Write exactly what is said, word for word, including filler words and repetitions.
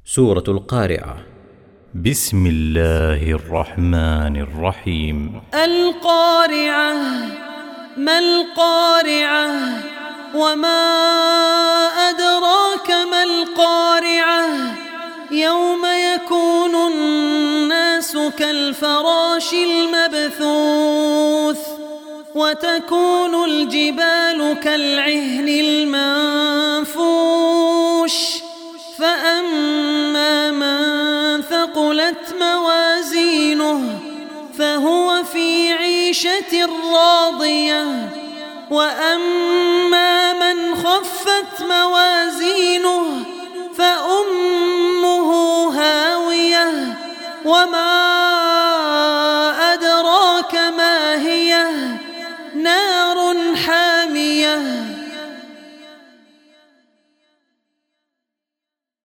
سورة القارعة. بسم الله الرحمن الرحيم. القارعة. ما القارعة؟ وما أدراك ما القارعة؟ يوم يكون الناس كالفراش المبثوث وتكون الجبال كالعهن المنفوش فأما من ثقلت موازينه فهو في عيشة راضية وأما من خفت موازينه فأمه هاوية وما